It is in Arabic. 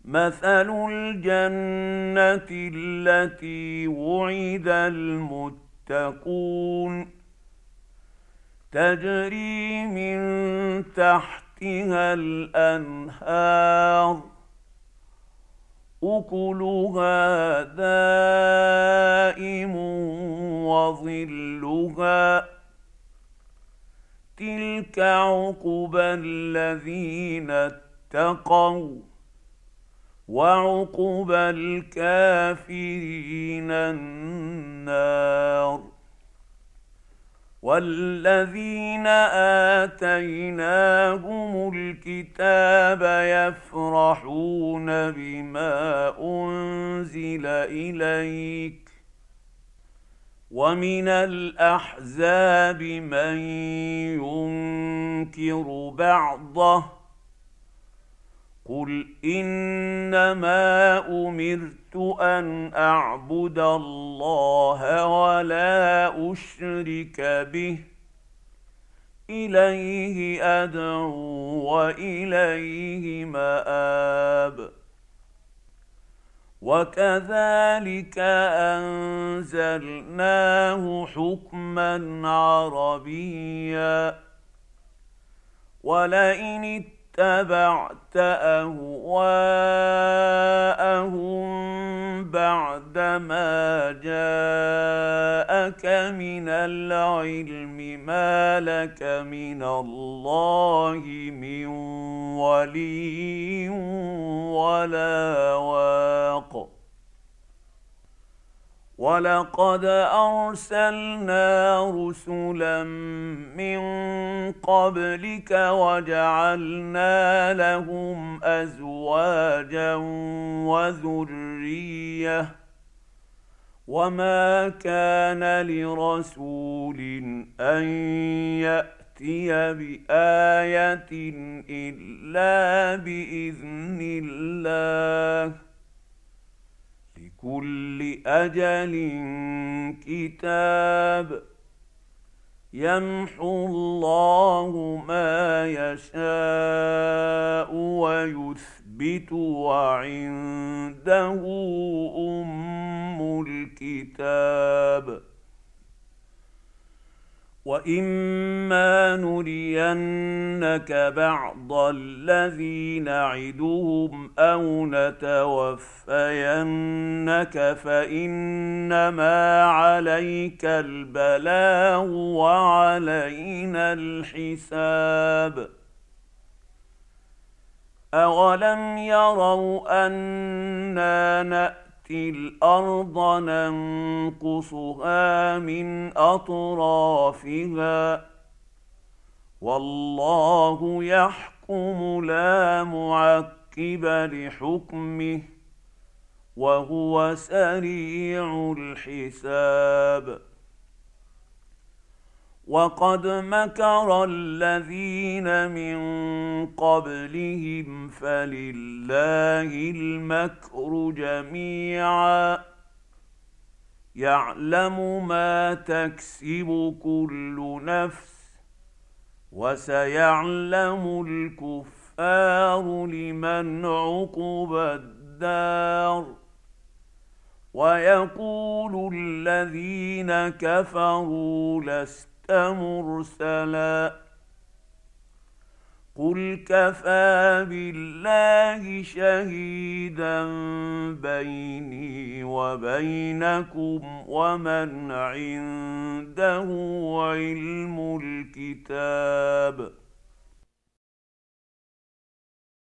مثل الجنة التي وعد المتقون تجري من تحتها الأنهار أكلها دائم وظلها تلك عقبى الذين اتقوا وعقبى الكافرين النار. والذين آتيناهم الكتاب يفرحون بما أنزل إليك ومن الأحزاب من ينكر بعضه قل إنما أمرت أن أعبد الله ولا أشرك به إليه أدعو وإليه مآب. وكذلك أنزلناه حكما عربيا ولئن اتبعت أهواءهم بعدما جاءك من العلم ما لك من الله من ولي ولا واق. ولقد أرسلنا رسلا من قبلك وجعلنا لهم أزواجا وذرية وما كان لرسول أن يأتي بآية إلا بإذن الله لكل أجل كتاب يمحو الله ما يشاء ويثبت وعنده أم الكتاب. وإما نرينك بعض الذي نعدهم أو نتوفينك فإنما عليك البلاغ وعلينا الحساب. أولم يروا أنا نأتي الأرض ننقصها من أطرافها والله يحكم لا معقب لحكمه وهو سريع الحساب. وقد مكر الذين من قبلهم فلله المكر جميعا يعلم ما تكسب كل نفس وسيعلم الكفار لمن عقبى الدار. ويقول الذين كفروا لست مرسلا قل كفى بالله شهيدا بيني وبينكم ومن عنده علم الكتاب.